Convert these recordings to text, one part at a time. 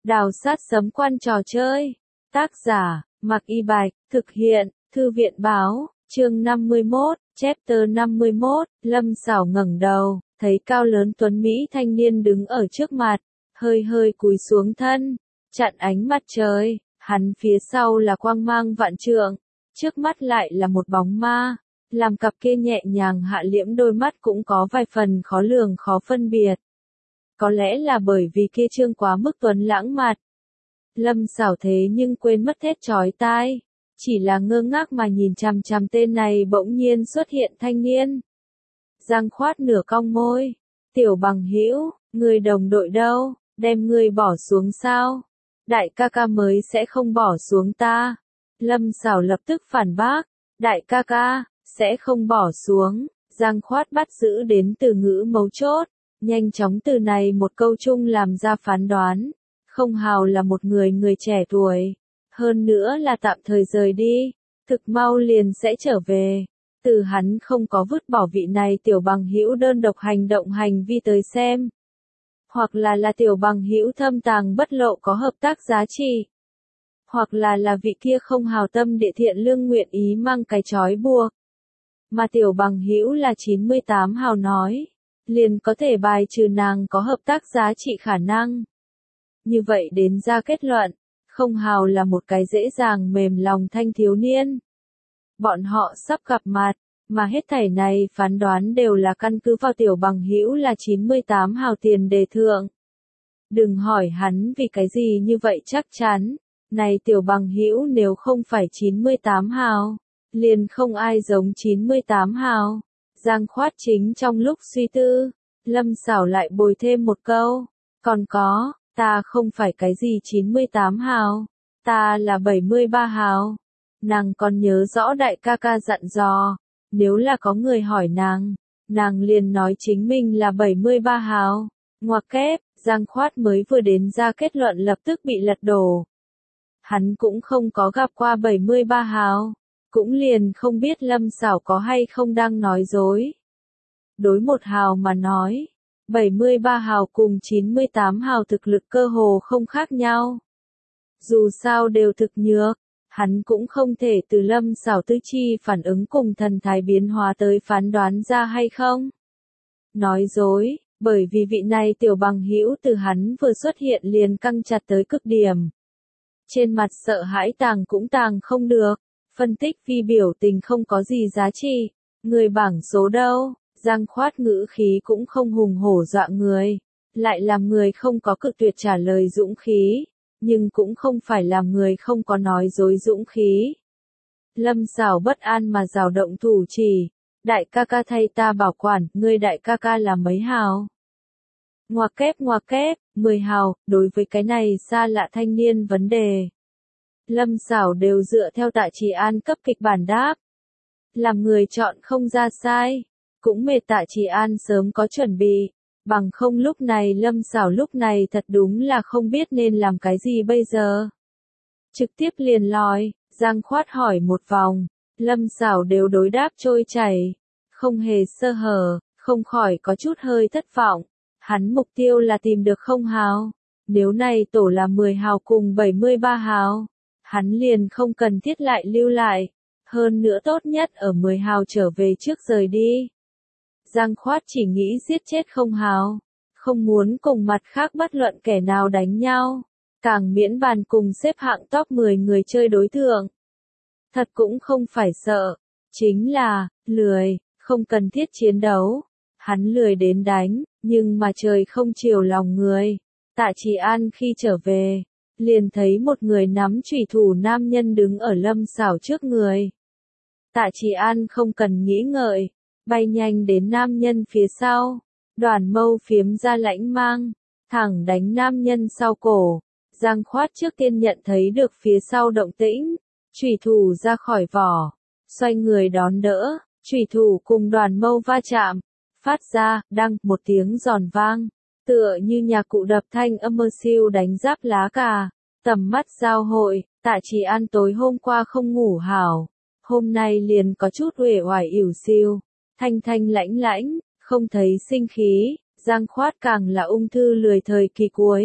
Đào sát sấm quan trò chơi. Tác giả, Mạc Y Bạch, thực hiện, Thư viện báo, chương 51, chapter 51, Lâm Sảo ngẩng đầu, thấy cao lớn tuấn Mỹ thanh niên đứng ở trước mặt, hơi hơi cúi xuống thân, chặn ánh mặt trời, hắn phía sau là quang mang vạn trượng, trước mắt lại là một bóng ma, làm cặp kia nhẹ nhàng hạ liễm đôi mắt cũng có vài phần khó lường khó phân biệt. Có lẽ là bởi vì kia trương quá mức tuấn lãng mặt. Lâm Sảo thế nhưng quên mất thét chói tai, chỉ là ngơ ngác mà nhìn chằm chằm tên này bỗng nhiên xuất hiện thanh niên. Giang Khoát nửa cong môi, "Tiểu bằng hữu, người đồng đội đâu, đem người bỏ xuống sao? Đại ca ca mới sẽ không bỏ xuống ta." Lâm Sảo lập tức phản bác, "Đại ca ca sẽ không bỏ xuống." Giang Khoát bắt giữ đến từ ngữ mấu chốt, nhanh chóng từ này một câu chung làm ra phán đoán. Không Hào là một người trẻ tuổi, hơn nữa là tạm thời rời đi, thực mau liền sẽ trở về. Từ hắn không có vứt bỏ vị này tiểu bằng hữu đơn độc hành động hành vi tới xem, hoặc là tiểu bằng hữu thâm tàng bất lộ có hợp tác giá trị, hoặc là vị kia không hào tâm địa thiện lương nguyện ý mang cái trói buộc. Mà tiểu bằng hữu là 98 hào nói, liền có thể bài trừ nàng có hợp tác giá trị khả năng. Như vậy đến ra kết luận, không hào là một cái dễ dàng mềm lòng thanh thiếu niên. Bọn họ sắp gặp mặt, mà hết thảy này phán đoán đều là căn cứ vào tiểu bằng hữu là 98 hào tiền đề thượng. Đừng hỏi hắn vì cái gì như vậy chắc chắn, này tiểu bằng hữu nếu không phải 98 hào, liền không ai giống 98 hào. Giang Khoát chính trong lúc suy tư, Lâm Sảo lại bồi thêm một câu, "Còn có, ta không phải cái gì 98 hào, ta là 73 hào." Nàng còn nhớ rõ đại ca ca dặn dò, nếu là có người hỏi nàng liền nói chính mình là 73 hào. Ngoặc kép, Giang Khoát mới vừa đến ra kết luận lập tức bị lật đổ. Hắn cũng không có gặp qua 73 hào, cũng liền không biết Lâm Sảo có hay không đang nói dối. Đối một hào mà nói, 73 hào cùng 98 hào thực lực cơ hồ không khác nhau. Dù sao đều thực nhược, hắn cũng không thể từ Lâm Sảo tư chi phản ứng cùng thần thái biến hóa tới phán đoán ra hay không. Nói dối, bởi vì vị này tiểu bằng hữu từ hắn vừa xuất hiện liền căng chặt tới cực điểm. Trên mặt sợ hãi tàng cũng tàng không được, phân tích vi biểu tình không có gì giá trị, người bảng số đâu. Giang Khoát ngữ khí cũng không hùng hổ dọa người, lại làm người không có cự tuyệt trả lời dũng khí, nhưng cũng không phải làm người không có nói dối dũng khí. Lâm Sảo bất an mà rào động thủ chỉ, "Đại ca ca thay ta bảo quản, ngươi đại ca ca là mấy hào?" Ngoặc kép, 10 hào, đối với cái này xa lạ thanh niên vấn đề. Lâm Sảo đều dựa theo Tạ Trì An cấp kịch bản đáp. Làm người chọn không ra sai. Cũng mệt Tạ Trì An sớm có chuẩn bị, bằng không lúc này Lâm Sảo lúc này thật đúng là không biết nên làm cái gì bây giờ. Trực tiếp liền lòi, Giang Khoát hỏi một vòng, Lâm Sảo đều đối đáp trôi chảy, không hề sơ hở, không khỏi có chút hơi thất vọng. Hắn mục tiêu là tìm được không hào, nếu này tổ là 10 hào cùng 73 hào, hắn liền không cần thiết lại lưu lại, hơn nữa tốt nhất ở 10 hào trở về trước rời đi. Giang Khoát chỉ nghĩ giết chết không hào, không muốn cùng mặt khác bất luận kẻ nào đánh nhau, càng miễn bàn cùng xếp hạng top 10 người chơi đối tượng. Thật cũng không phải sợ, chính là, lười, không cần thiết chiến đấu. Hắn lười đến đánh, nhưng mà trời không chiều lòng người. Tạ Trì An khi trở về, liền thấy một người nắm chủy thủ nam nhân đứng ở Lâm Sảo trước người. Tạ Trì An không cần nghĩ ngợi, bay nhanh đến nam nhân phía sau, đoàn mâu phiếm ra lãnh mang, thẳng đánh nam nhân sau cổ. Giang Khoát trước tiên nhận thấy được phía sau động tĩnh, chủy thủ ra khỏi vỏ, xoay người đón đỡ, chủy thủ cùng đoàn mâu va chạm, phát ra, đăng, một tiếng giòn vang, tựa như nhà cụ đập thanh âm mơ siêu đánh giáp lá cà, tầm mắt giao hội. Tạ Trì An tối hôm qua không ngủ hảo, hôm nay liền có chút uể oải ỉu xìu. Thanh thanh lãnh, không thấy sinh khí, Giang Khoát càng là ung thư lười thời kỳ cuối.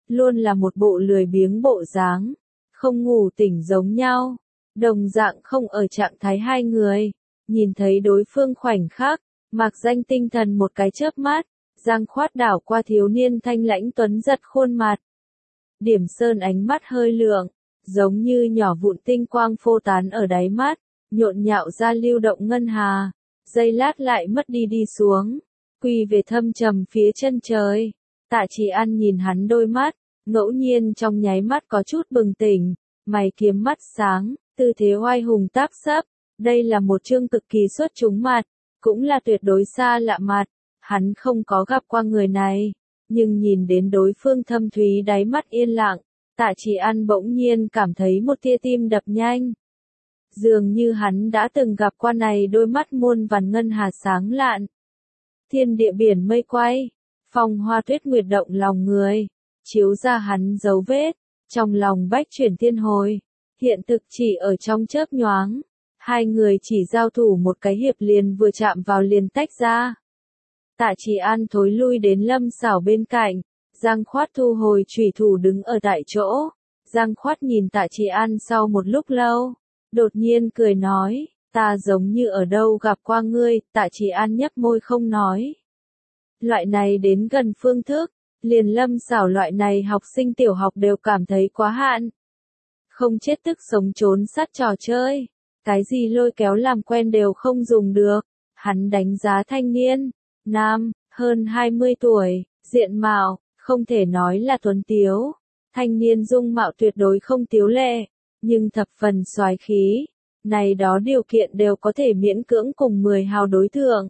luôn là một bộ lười biếng bộ dáng, không ngủ tỉnh giống nhau, đồng dạng không ở trạng thái hai người, nhìn thấy đối phương khoảnh khắc, Mạc Danh tinh thần một cái chớp mắt, Giang Khoát đảo qua thiếu niên thanh lãnh tuấn giật khuôn mặt. Điểm Sơn ánh mắt hơi lượng, giống như nhỏ vụn tinh quang phô tán ở đáy mắt, nhộn nhạo ra lưu động ngân hà, giây lát lại mất đi đi xuống, quy về thâm trầm phía chân trời. Tạ Chỉ An nhìn hắn đôi mắt, ngẫu nhiên trong nháy mắt có chút bừng tỉnh, mày kiếm mắt sáng, tư thế oai hùng tác sấp, đây là một chương cực kỳ xuất chúng mặt, cũng là tuyệt đối xa lạ mặt, hắn không có gặp qua người này, nhưng nhìn đến đối phương thâm thúy đáy mắt yên lặng, Tạ Chỉ An bỗng nhiên cảm thấy một tia tim đập nhanh. Dường như hắn đã từng gặp qua này đôi mắt muôn vàn ngân hà sáng lạn. Thiên địa biển mây quay, phong hoa tuyết nguyệt động lòng người, chiếu ra hắn dấu vết, trong lòng bách chuyển thiên hồi, hiện thực chỉ ở trong chớp nhoáng. Hai người chỉ giao thủ một cái hiệp liền vừa chạm vào liền tách ra. Tạ Chỉ An thối lui đến Lâm Sảo bên cạnh, Giang Khoát thu hồi chủy thủ đứng ở tại chỗ. Giang Khoát nhìn Tạ Chỉ An sau một lúc lâu, đột nhiên cười nói, ta giống như ở đâu gặp qua ngươi. Tạ Chỉ An nhấp môi không nói. Loại này đến gần phương thức, liền Lâm Sảo loại này học sinh tiểu học đều cảm thấy quá hạn. Không chết tức sống trốn sát trò chơi. Cái gì lôi kéo làm quen đều không dùng được. Hắn đánh giá thanh niên, nam, hơn 20 tuổi, diện mạo, không thể nói là tuấn tiếu. Thanh niên dung mạo tuyệt đối không tiếu lệ, nhưng thập phần soái khí. Này đó điều kiện đều có thể miễn cưỡng cùng 10 hào đối thượng.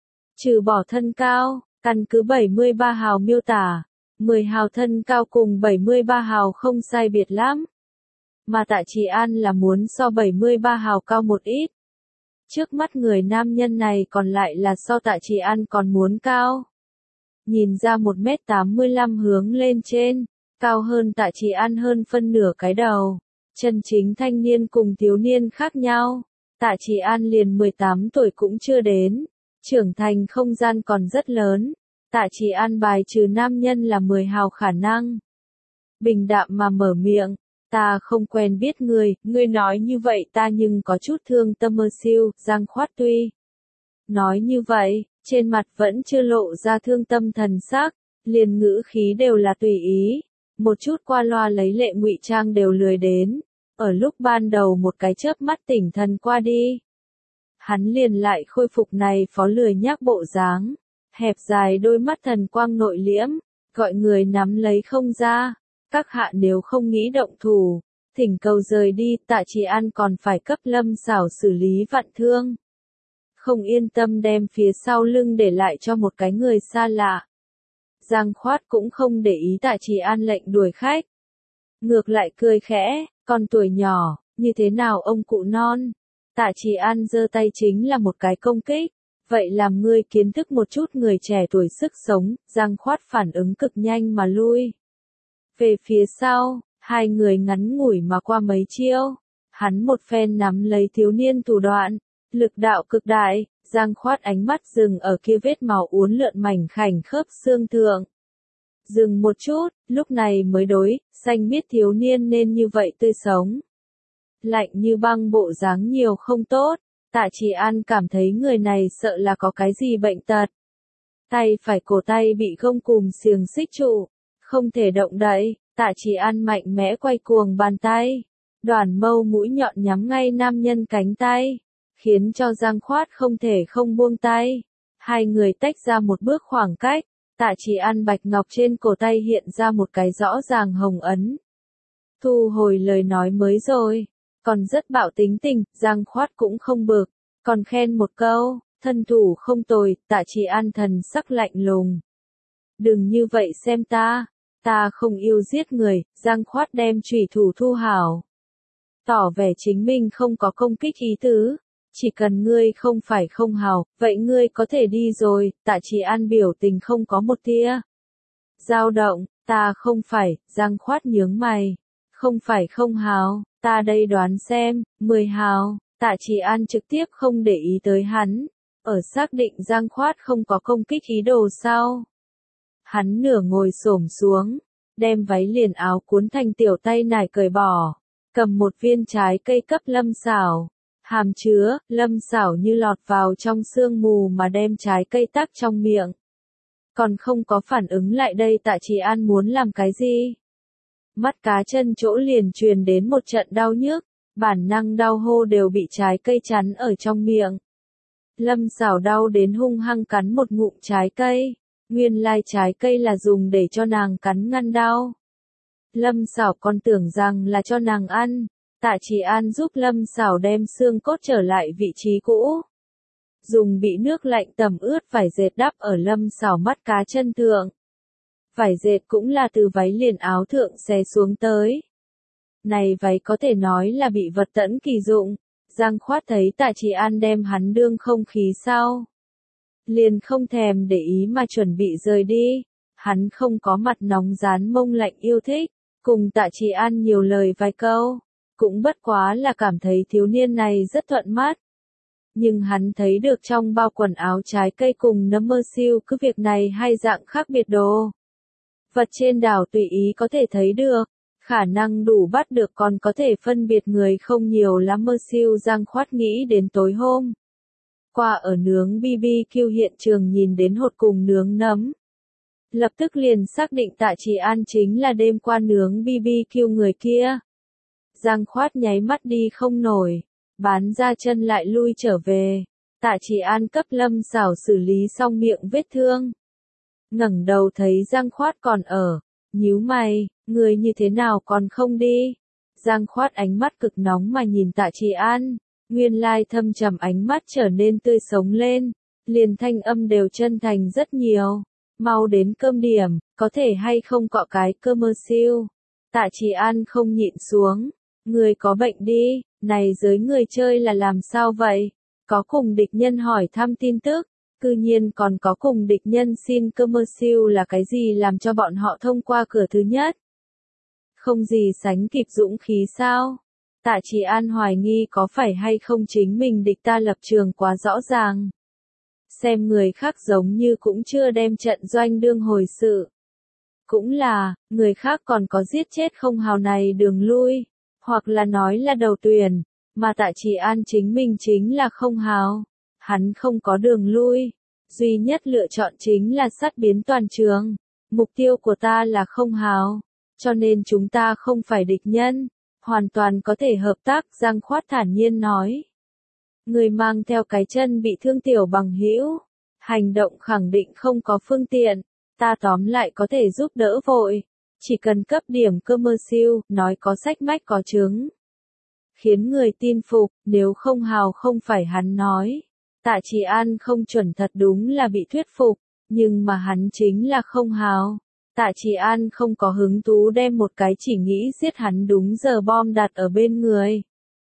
Trừ bỏ thân cao, căn cứ 73 hào miêu tả, 10 hào thân cao cùng 73 hào không sai biệt lắm. Mà Tạ Chỉ An là muốn so 73 hào cao một ít. Trước mắt người nam nhân này còn lại là so Tạ Chỉ An còn muốn cao. Nhìn ra 1m85 hướng lên trên, cao hơn Tạ Chỉ An hơn phân nửa cái đầu. Chân chính thanh niên cùng thiếu niên khác nhau. Tạ Chỉ An liền 18 tuổi cũng chưa đến. Trưởng thành không gian còn rất lớn. Tạ Chỉ An bài trừ nam nhân là 10 hào khả năng. Bình đạm mà mở miệng. Ta không quen biết ngươi nói như vậy ta nhưng có chút thương tâm mơ siêu. Giang Khoát tuy nói như vậy, trên mặt vẫn chưa lộ ra thương tâm thần sắc, liền ngữ khí đều là tùy ý, một chút qua loa lấy lệ ngụy trang đều lười đến, ở lúc ban đầu một cái chớp mắt tỉnh thần qua đi. Hắn liền lại khôi phục này phó lười nhác bộ dáng, hẹp dài đôi mắt thần quang nội liễm, gọi người nắm lấy không ra. Các hạ nếu không nghĩ động thủ, thỉnh cầu rời đi. Tạ Chỉ An còn phải cấp Lâm Sảo xử lý vạn thương. Không yên tâm đem phía sau lưng để lại cho một cái người xa lạ. Giang Khoát cũng không để ý Tạ Chỉ An lệnh đuổi khách. Ngược lại cười khẽ, con tuổi nhỏ, như thế nào ông cụ non. Tạ Chỉ An giơ tay chính là một cái công kích. Vậy làm ngươi kiến thức một chút người trẻ tuổi sức sống. Giang Khoát phản ứng cực nhanh mà lui về phía sau, hai người ngắn ngủi mà qua mấy chiêu. Hắn một phen nắm lấy thiếu niên thủ đoạn, lực đạo cực đại. Giang Khoát ánh mắt dừng ở kia vết máu uốn lượn mảnh khảnh khớp xương thượng. Dừng một chút, lúc này mới đối, xanh biết thiếu niên nên như vậy tươi sống. Lạnh như băng bộ dáng nhiều không tốt. Tạ Chỉ An cảm thấy người này sợ là có cái gì bệnh tật. Tay phải cổ tay bị gông cùm xiềng xích trụ, không thể động đậy. Tạ Chỉ An mạnh mẽ quay cuồng bàn tay, đoàn mâu mũi nhọn nhắm ngay nam nhân cánh tay, khiến cho Giang Khoát không thể không buông tay. Hai người tách ra một bước khoảng cách. Tạ Chỉ An bạch ngọc trên cổ tay hiện ra một cái rõ ràng hồng ấn. Thu hồi lời nói mới rồi, còn rất bạo tính tình. Giang Khoát cũng không bực, còn khen một câu, thân thủ không tồi. Tạ Chỉ An thần sắc lạnh lùng. Đừng như vậy xem ta không yêu giết người. Giang Khoát đem chủy thủ thu hảo, tỏ vẻ chính mình không có công kích ý tứ. Chỉ cần ngươi không phải không hào, vậy ngươi có thể đi rồi. Tạ Chỉ An biểu tình không có một tia dao động. Ta không phải. Giang Khoát nhướng mày. Không phải không hào, ta đây đoán xem, 10 hào. Tạ Chỉ An trực tiếp không để ý tới hắn. Ở xác định Giang Khoát không có công kích ý đồ sau, hắn nửa ngồi xổm xuống, đem váy liền áo cuốn thành tiểu tay nải cởi bỏ, cầm một viên trái cây cấp Lâm Sảo. Hàm chứa, Lâm Sảo như lọt vào trong sương mù mà đem trái cây tắc trong miệng. Còn không có phản ứng lại đây Tạ Trì An muốn làm cái gì. Mắt cá chân chỗ liền truyền đến một trận đau nhức, bản năng đau hô đều bị trái cây chắn ở trong miệng. Lâm Sảo đau đến hung hăng cắn một ngụm trái cây, nguyên lai trái cây là dùng để cho nàng cắn ngăn đau. Lâm Sảo còn tưởng rằng là cho nàng ăn, Tạ Trì An giúp Lâm Sảo đem xương cốt trở lại vị trí cũ. Dùng bị nước lạnh tẩm ướt vải dệt đắp ở Lâm Sảo mắt cá chân thượng. Vải dệt cũng là từ váy liền áo thượng xé xuống tới. Này váy có thể nói là bị vật tẫn kỳ dụng, Giang Khoát thấy Tạ Trì An đem hắn đương không khí sau. Liền không thèm để ý mà chuẩn bị rời đi, hắn không có mặt nóng rán mông lạnh yêu thích, cùng Tạ Trì An nhiều lời vài câu, cũng bất quá là cảm thấy thiếu niên này rất thuận mắt. Nhưng hắn thấy được trong bao quần áo trái cây cùng nấm mơ siêu cứ việc này hai dạng khác biệt đồ. Vật trên đảo tùy ý có thể thấy được, khả năng đủ bắt được còn có thể phân biệt người không nhiều lắm mơ siêu Giang Khoát nghĩ đến tối hôm. Qua ở nướng BBQ hiện trường nhìn đến hột cùng nướng nấm. Lập tức liền xác định Tạ Trì An chính là đêm qua nướng BBQ người kia. Giang Khoát nháy mắt đi không nổi, bán ra chân lại lui trở về. Tạ Trì An cấp Lâm Sảo xử lý xong miệng vết thương. Ngẩng đầu thấy Giang Khoát còn ở, nhíu mày, người như thế nào còn không đi? Giang Khoát ánh mắt cực nóng mà nhìn Tạ Trì An, nguyên lai thâm trầm ánh mắt trở nên tươi sống lên, liền thanh âm đều chân thành rất nhiều. Mau đến cơm điểm, có thể hay không cọ cái cơ mơ siêu. Tạ Trì An không nhịn xuống, người có bệnh đi, này giới người chơi là làm sao vậy? Có cùng địch nhân hỏi thăm tin tức, cư nhiên còn có cùng địch nhân xin cơ mơ siêu là cái gì làm cho bọn họ thông qua cửa thứ nhất? Không gì sánh kịp dũng khí sao? Tạ Trì An hoài nghi có phải hay không chính mình địch ta lập trường quá rõ ràng. Xem người khác giống như cũng chưa đem trận doanh đương hồi sự. Cũng là, người khác còn có giết chết không hào này đường lui, hoặc là nói là đầu tuyển, mà Tạ Trì An chính mình chính là không hào. Hắn không có đường lui, duy nhất lựa chọn chính là sát biến toàn trường. Mục tiêu của ta là không hào, cho nên chúng ta không phải địch nhân, hoàn toàn có thể hợp tác, Giang Khoát thản nhiên nói. Người mang theo cái chân bị thương tiểu bằng hữu, hành động khẳng định không có phương tiện, ta tóm lại có thể giúp đỡ vội, chỉ cần cấp điểm cơ mơ siêu, nói có sách mách có chứng. Khiến người tin phục, nếu không hào không phải hắn nói. Tạ Trì An không chuẩn thật đúng là bị thuyết phục, nhưng mà hắn chính là không hào. Tạ Trì An không có hứng thú đem một cái chỉ nghĩ giết hắn đúng giờ bom đặt ở bên người.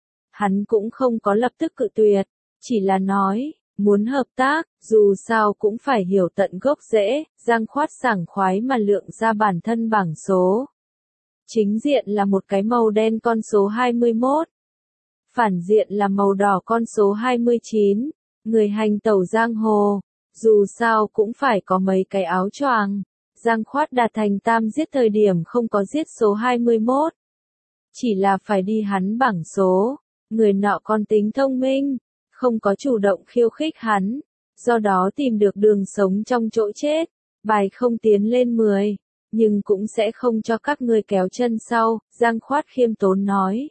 Hắn cũng không có lập tức cự tuyệt, chỉ là nói, muốn hợp tác, dù sao cũng phải hiểu tận gốc rễ, Giang Khoát sảng khoái mà lượng ra bản thân bảng số. Chính diện là một cái màu đen con số 21. Phản diện là màu đỏ con số 29. Người hành tẩu giang hồ, dù sao cũng phải có mấy cái áo choàng. Giang Khoát đạt thành tam giết thời điểm không có giết số 21. Chỉ là phải đi hắn bảng số. Người nọ còn tính thông minh, không có chủ động khiêu khích hắn, do đó tìm được đường sống trong chỗ chết, bài không tiến lên 10, nhưng cũng sẽ không cho các ngươi kéo chân sau, Giang Khoát khiêm tốn nói.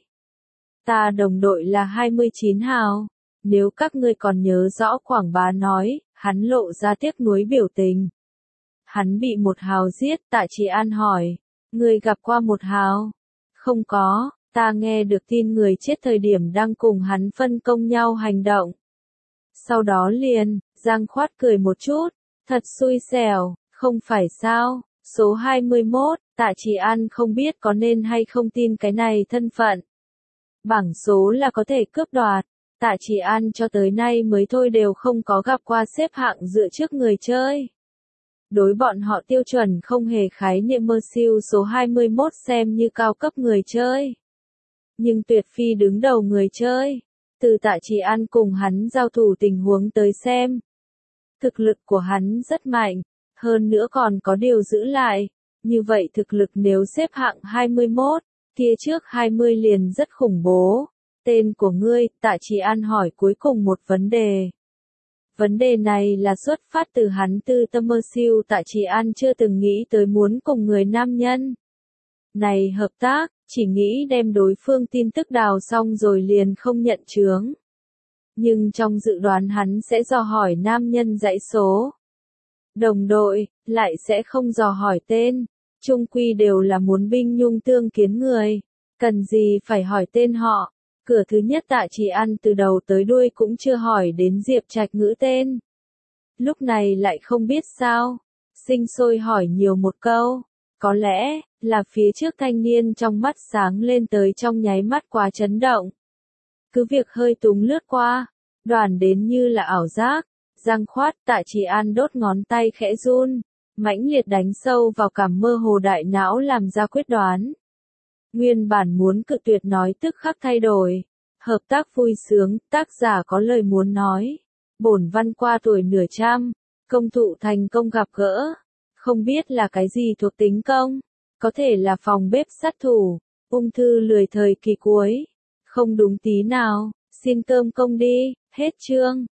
Ta đồng đội là 29 hào, nếu các ngươi còn nhớ rõ Quảng Bá nói, hắn lộ ra tiếc nuối biểu tình. Hắn bị một hào giết, Tạ Trì An hỏi, ngươi gặp qua một hào? Không có. Ta nghe được tin người chết thời điểm đang cùng hắn phân công nhau hành động. Sau đó liền, Giang Khoát cười một chút, thật xui xẻo, không phải sao, số 21, Tạ Trì An không biết có nên hay không tin cái này thân phận. Bảng số là có thể cướp đoạt, Tạ Trì An cho tới nay mới thôi đều không có gặp qua xếp hạng dựa trước người chơi. Đối bọn họ tiêu chuẩn không hề khái niệm mơ siêu số 21 xem như cao cấp người chơi. Nhưng tuyệt phi đứng đầu người chơi. Từ Tạ Trì An cùng hắn giao thủ tình huống tới xem. Thực lực của hắn rất mạnh, hơn nữa còn có điều giữ lại. Như vậy thực lực nếu xếp hạng 21, kia trước 20 liền rất khủng bố. Tên của ngươi, Tạ Chỉ An hỏi cuối cùng một vấn đề. Vấn đề này là xuất phát từ hắn tư tâm mơ siêu. Tạ Chỉ An chưa từng nghĩ tới muốn cùng người nam nhân này hợp tác, chỉ nghĩ đem đối phương tin tức đào xong rồi liền không nhận chướng. Nhưng trong dự đoán hắn sẽ dò hỏi nam nhân dãy số đồng đội, lại sẽ không dò hỏi tên. Chung quy đều là muốn binh nhung tương kiến người, cần gì phải hỏi tên họ. Cửa thứ nhất Tạ Chỉ An từ đầu tới đuôi cũng chưa hỏi đến Diệp Trạch Ngữ tên. Lúc này lại không biết sao, sinh sôi hỏi nhiều một câu. Có lẽ là phía trước thanh niên trong mắt sáng lên tới trong nháy mắt quá chấn động. Cứ việc hơi túng lướt qua, đoàn đến như là ảo giác, giang khoát. Tạ Chỉ An đốt ngón tay khẽ run, mãnh liệt đánh sâu vào cảm mơ hồ đại não làm ra quyết đoán. Nguyên bản muốn cự tuyệt nói tức khắc thay đổi. Hợp tác vui sướng, tác giả có lời muốn nói. Bổn văn qua tuổi nửa trăm, công thụ thành công gặp gỡ. Không biết là cái gì thuộc tính công, có thể là phòng bếp sát thủ, ung thư lười thời kỳ cuối. Không đúng tí nào, xin cơm công đi, hết chương.